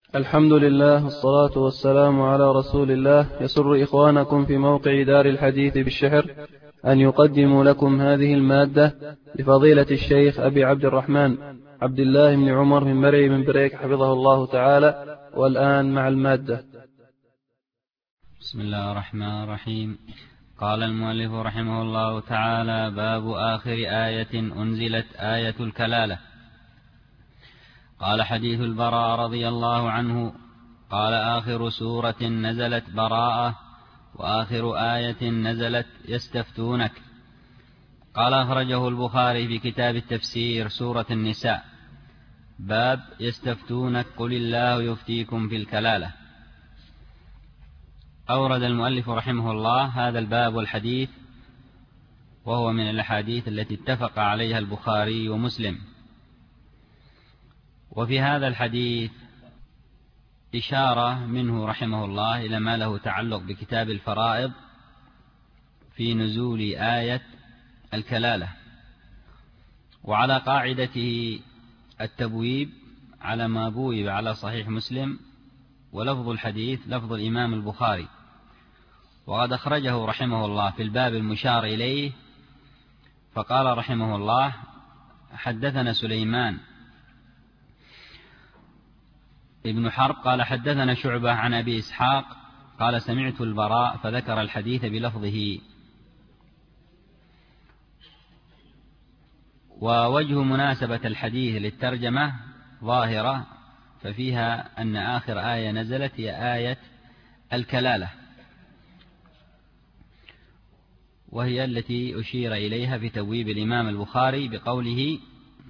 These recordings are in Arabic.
الحمد لله والصلاة والسلام على رسول الله. يسر إخوانكم في موقع دار الحديث بالشحر أن يقدموا لكم هذه المادة لفضيلة الشيخ أبي عبد الرحمن عبد الله بن عمر من مرعي من بريك حفظه الله تعالى. والآن مع المادة. بسم الله الرحمن الرحيم. قال المؤلف رحمه الله تعالى: باب آخر آية أنزلت آية الكلالة. قال: حديث البراء رضي الله عنه قال: آخر سورة نزلت براءة، وآخر آية نزلت يستفتونك. قال: أخرجه البخاري في كتاب التفسير سورة النساء، باب يستفتونك قل الله يفتيكم في الكلالة. أورد المؤلف رحمه الله هذا الباب والحديث، وهو من الأحاديث التي اتفق عليها البخاري ومسلم. وفي هذا الحديث إشارة منه رحمه الله إلى ما له تعلق بكتاب الفرائض في نزول آية الكلالة، وعلى قاعدته التبويب على ما بويب على صحيح مسلم، ولفظ الحديث لفظ الإمام البخاري. وقد أخرجه رحمه الله في الباب المشار إليه، فقال رحمه الله: حدثنا سليمان ابن حرب قال: حدثنا شعبة عن أبي إسحاق قال: سمعت البراء فذكر الحديث بلفظه. ووجه مناسبة الحديث للترجمة ظاهرة، ففيها أن آخر آية نزلت هي آية الكلالة، وهي التي أشير إليها في تبويب الإمام البخاري بقوله: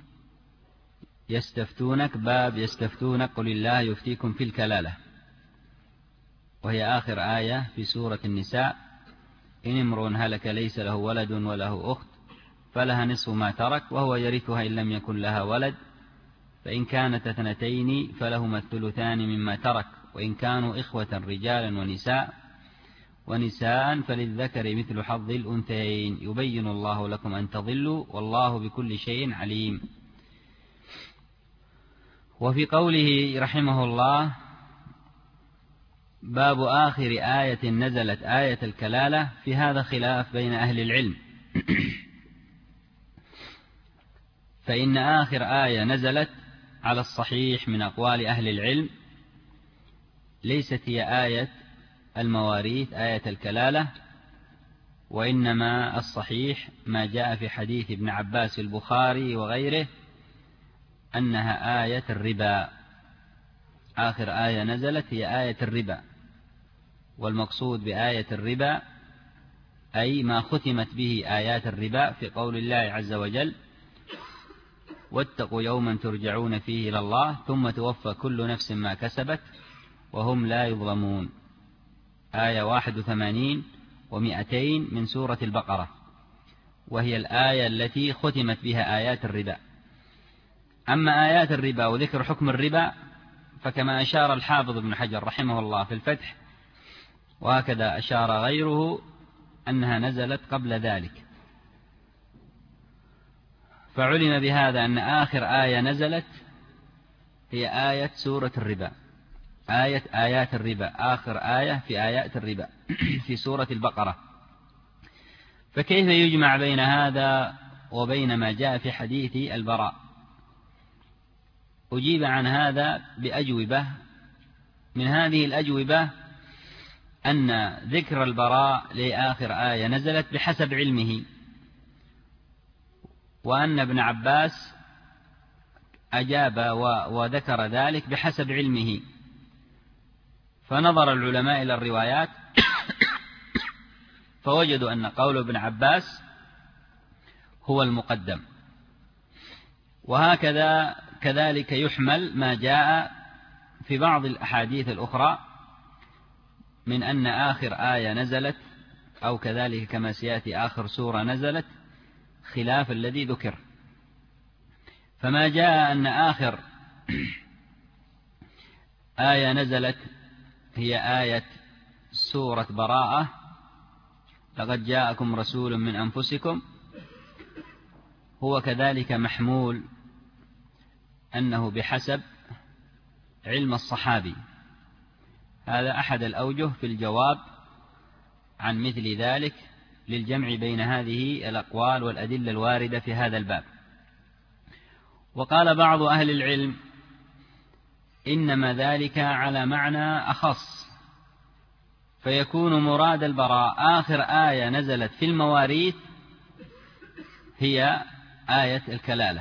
يستفتونك، باب يستفتونك قل الله يفتيكم في الكلالة، وهي آخر آية في سورة النساء: إن امرؤ هلك ليس له ولد وله أخت فلها نصف ما ترك وهو يرثها إن لم يكن لها ولد، فإن كانت اثنتين فلهما الثلثان مما ترك، وإن كانوا إخوة رجالا ونساء فللذكر مثل حظ الأنثيين، يبين الله لكم أن تضلوا والله بكل شيء عليم. وفي قوله رحمه الله: باب آخر آية نزلت آية الكلالة، في هذا خلاف بين أهل العلم، فإن آخر آية نزلت على الصحيح من أقوال أهل العلم ليست هي آية المواريث آية الكلالة، وإنما الصحيح ما جاء في حديث ابن عباس البخاري وغيره أنها آية الربا. آخر آية نزلت هي آية الربا، والمقصود بآية الربا أي ما ختمت به آيات الربا في قول الله عز وجل: واتقوا يوما ترجعون فيه إلى الله ثم توفى كل نفس ما كسبت وهم لا يظلمون. آية 81 و200 من سورة البقرة، وهي الآية التي ختمت بها آيات الربا. أما آيات الربا وذكر حكم الربا فكما أشار الحافظ ابن حجر رحمه الله في الفتح، وهكذا أشار غيره، أنها نزلت قبل ذلك. فعلم بهذا أن آخر آية نزلت هي آية سورة الربا، آيات الربا، آخر آية في آيات الربا في سورة البقرة. فكيف يجمع بين هذا وبين ما جاء في حديث البراء؟ أجيب عن هذا بأجوبة. من هذه الأجوبة أن ذكر البراء لآخر آية نزلت بحسب علمه، وأن ابن عباس أجاب وذكر ذلك بحسب علمه. فنظر العلماء إلى الروايات فوجدوا أن قول ابن عباس هو المقدم. وهكذا كذلك يحمل ما جاء في بعض الأحاديث الأخرى من أن آخر آية نزلت، أو كذلك كما سيأتي آخر سورة نزلت، خلاف الذي ذكر. فما جاء أن آخر آية نزلت هي آية سورة براءة: لقد جاءكم رسول من أنفسكم، هو كذلك محمول أنه بحسب علم الصحابي. هذا أحد الأوجه في الجواب عن مثل ذلك للجمع بين هذه الأقوال والأدلة الواردة في هذا الباب. وقال بعض أهل العلم إنما ذلك على معنى أخص، فيكون مراد البراء آخر آية نزلت في المواريث هي آية الكلالة.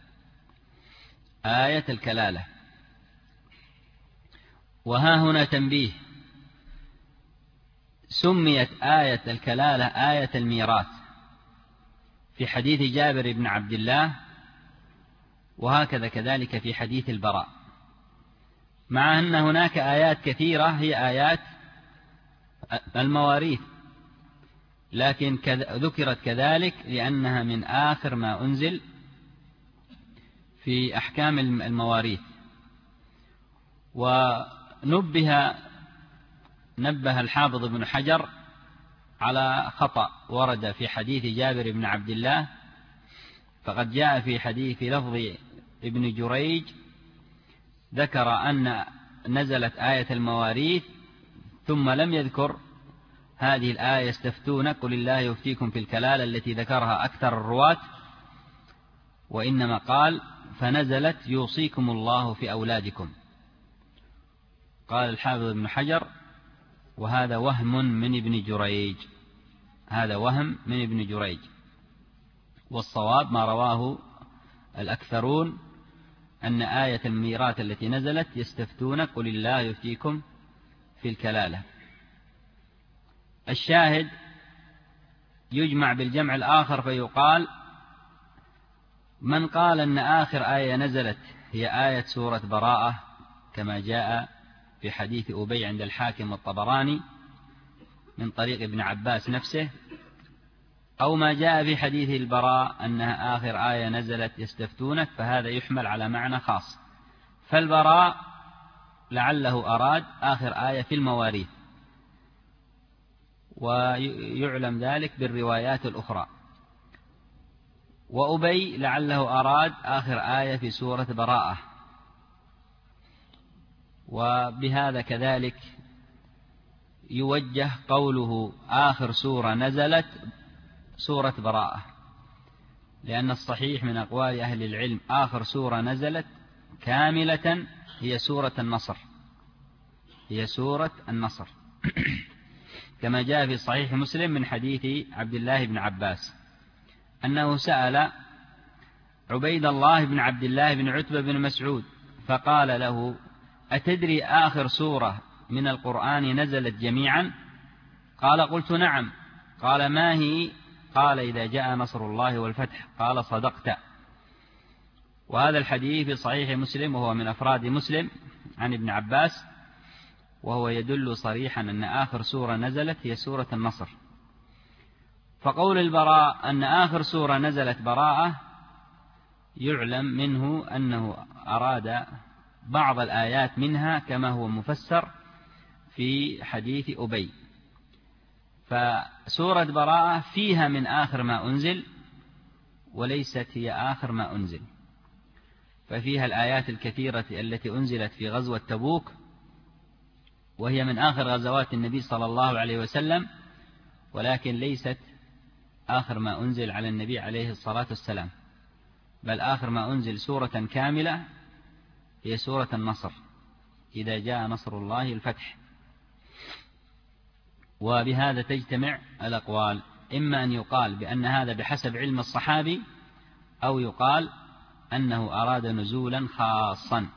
آية الكلالة. وها هنا تنبيه: سميت آية الكلالة آية الميراث في حديث جابر بن عبد الله، وهكذا كذلك في حديث البراء، مع أن هناك آيات كثيرة هي آيات المواريث، لكن ذكرت كذلك لأنها من آخر ما أنزل في أحكام المواريث. نبه الحافظ ابن حجر على خطأ ورد في حديث جابر بن عبد الله، فقد جاء في لفظ ابن جريج ذكر أن نزلت آية المواريث ثم لم يذكر هذه الآية يستفتون قل الله يفتيكم في الكلالة التي ذكرها أكثر الرواة، وإنما قال فنزلت يوصيكم الله في أولادكم. قال الحافظ ابن حجر وهذا وهم من ابن جريج، هذا وهم من ابن جريج، والصواب ما رواه الأكثرون أن آية الميراث التي نزلت يستفتون قل الله يفتيكم في الكلالة. الشاهد يجمع بالجمع الآخر فيقال: من قال أن آخر آية نزلت هي آية سورة براءة كما جاء في حديث أبي عند الحاكم والطبراني من طريق ابن عباس نفسه، أو ما جاء في حديث البراء أنها آخر آية نزلت يستفتونك، فهذا يحمل على معنى خاص. فالبراء لعله أراد آخر آية في المواريث، ويعلم ذلك بالروايات الأخرى. وأبي لعله أراد آخر آية في سورة براءة. وبهذا كذلك يوجه قوله آخر سورة نزلت سورة براءة، لأن الصحيح من أقوال أهل العلم آخر سورة نزلت كاملة هي سورة النصر، هي سورة النصر كما جاء في صحيح مسلم من حديث عبد الله بن عباس أنه سأل عبيد الله بن عبد الله بن عتبة بن مسعود فقال له: أتدري آخر سورة من القرآن نزلت جميعا؟ قال: قلت نعم. قال: ما هي؟ قال: إذا جاء نصر الله والفتح. قال: صدقت. وهذا الحديث في صحيح مسلم وهو من أفراد مسلم عن ابن عباس، وهو يدل صريحا أن آخر سورة نزلت هي سورة النصر. فقول البراء أن آخر سورة نزلت براءة يعلم منه أنه أراد بعض الآيات منها كما هو مفسر في حديث أبي. فسورة براءة فيها من آخر ما أنزل وليست هي آخر ما أنزل، ففيها الآيات الكثيرة التي أنزلت في غزوة تبوك، وهي من آخر غزوات النبي صلى الله عليه وسلم، ولكن ليست آخر ما أنزل على النبي عليه الصلاة والسلام، بل آخر ما أنزل سورة كاملة هي سورة النصر، إذا جاء نصر الله الفتح. وبهذا تجتمع الأقوال، إما أن يقال بأن هذا بحسب علم الصحابي، أو يقال أنه أراد نزولا خاصا.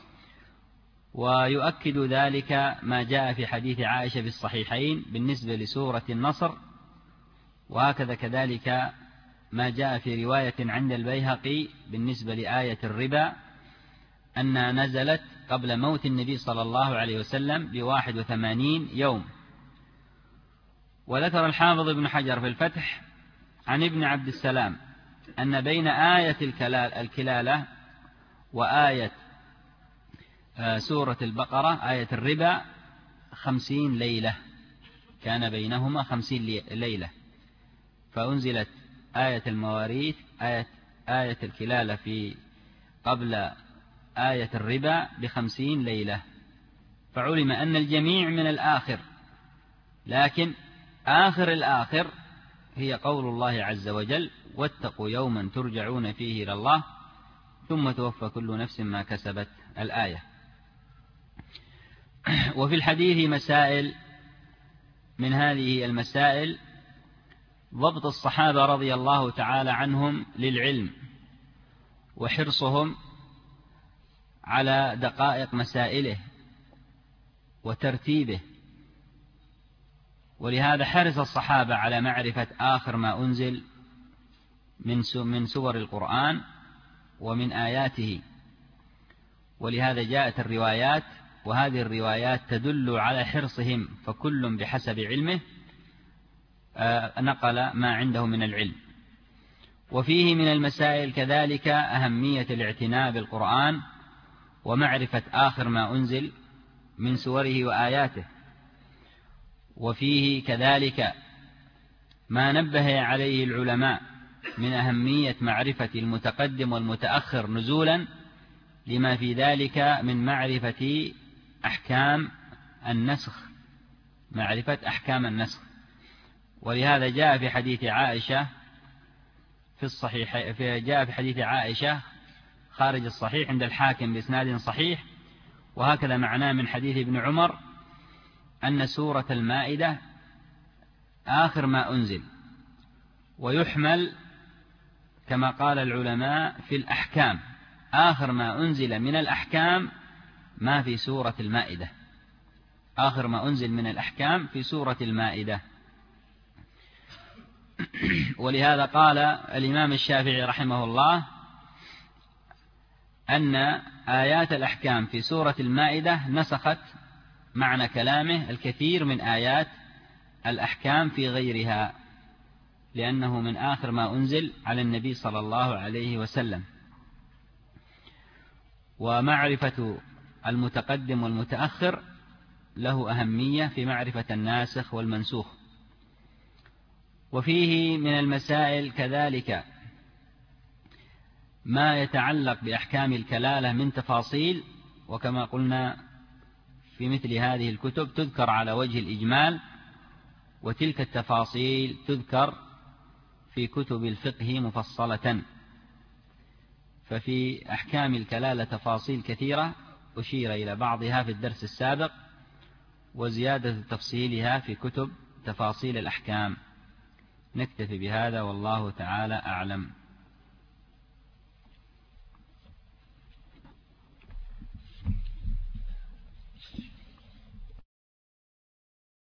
ويؤكد ذلك ما جاء في حديث عائشة في الصحيحين بالنسبة لسورة النصر، وهكذا كذلك ما جاء في رواية عند البيهقي بالنسبة لآية الربا أنها نزلت قبل موت النبي صلى الله عليه وسلم ب81 يوم. وذكر الحافظ ابن حجر في الفتح عن ابن عبد السلام أن بين آية الكلالة وآية سورة البقرة آية الربا 50 ليلة، كان بينهما 50 ليلة، فأنزلت آية المواريث آية الكلالة في قبل آية الربا ب50 ليلة، فعلم أن الجميع من الآخر، لكن آخر الآخر هي قول الله عز وجل: واتقوا يوما ترجعون فيه إلى الله ثم توفى كل نفس ما كسبت، الآية. وفي الحديث مسائل، من هذه المسائل ضبط الصحابة رضي الله تعالى عنهم للعلم، وحرصهم على دقائق مسائله وترتيبه، ولهذا حرص الصحابة على معرفة آخر ما أنزل من سور القرآن ومن آياته، ولهذا جاءت الروايات، وهذه الروايات تدل على حرصهم، فكل بحسب علمه نقل ما عنده من العلم. وفيه من المسائل كذلك أهمية الاعتناء بالقرآن ومعرفة آخر ما أنزل من سوره وآياته. وفيه كذلك ما نبه عليه العلماء من أهمية معرفة المتقدم والمتأخر نزولا، لما في ذلك من معرفة أحكام النسخ، معرفة أحكام النسخ. ولهذا جاء في حديث عائشة في الصحيح، جاء في حديث عائشة خارج الصحيح عند الحاكم بإسناد صحيح، وهكذا معناه من حديث ابن عمر أن سورة المائدة آخر ما أنزل، ويحمل كما قال العلماء في الأحكام، آخر ما أنزل من الأحكام ما في سورة المائدة، آخر ما أنزل من الأحكام في سورة المائدة. ولهذا قال الإمام الشافعي رحمه الله أن آيات الأحكام في سورة المائدة نسخت معنى كلامه الكثير من آيات الأحكام في غيرها، لأنه من آخر ما أنزل على النبي صلى الله عليه وسلم. ومعرفة المتقدم والمتأخر له أهمية في معرفة الناسخ والمنسوخ. وفيه من المسائل كذلك ما يتعلق بأحكام الكلالة من تفاصيل، وكما قلنا في مثل هذه الكتب تذكر على وجه الإجمال، وتلك التفاصيل تذكر في كتب الفقه مفصلة. ففي أحكام الكلالة تفاصيل كثيرة أشير إلى بعضها في الدرس السابق، وزيادة تفصيلها في كتب تفاصيل الأحكام. نكتفي بهذا والله تعالى أعلم.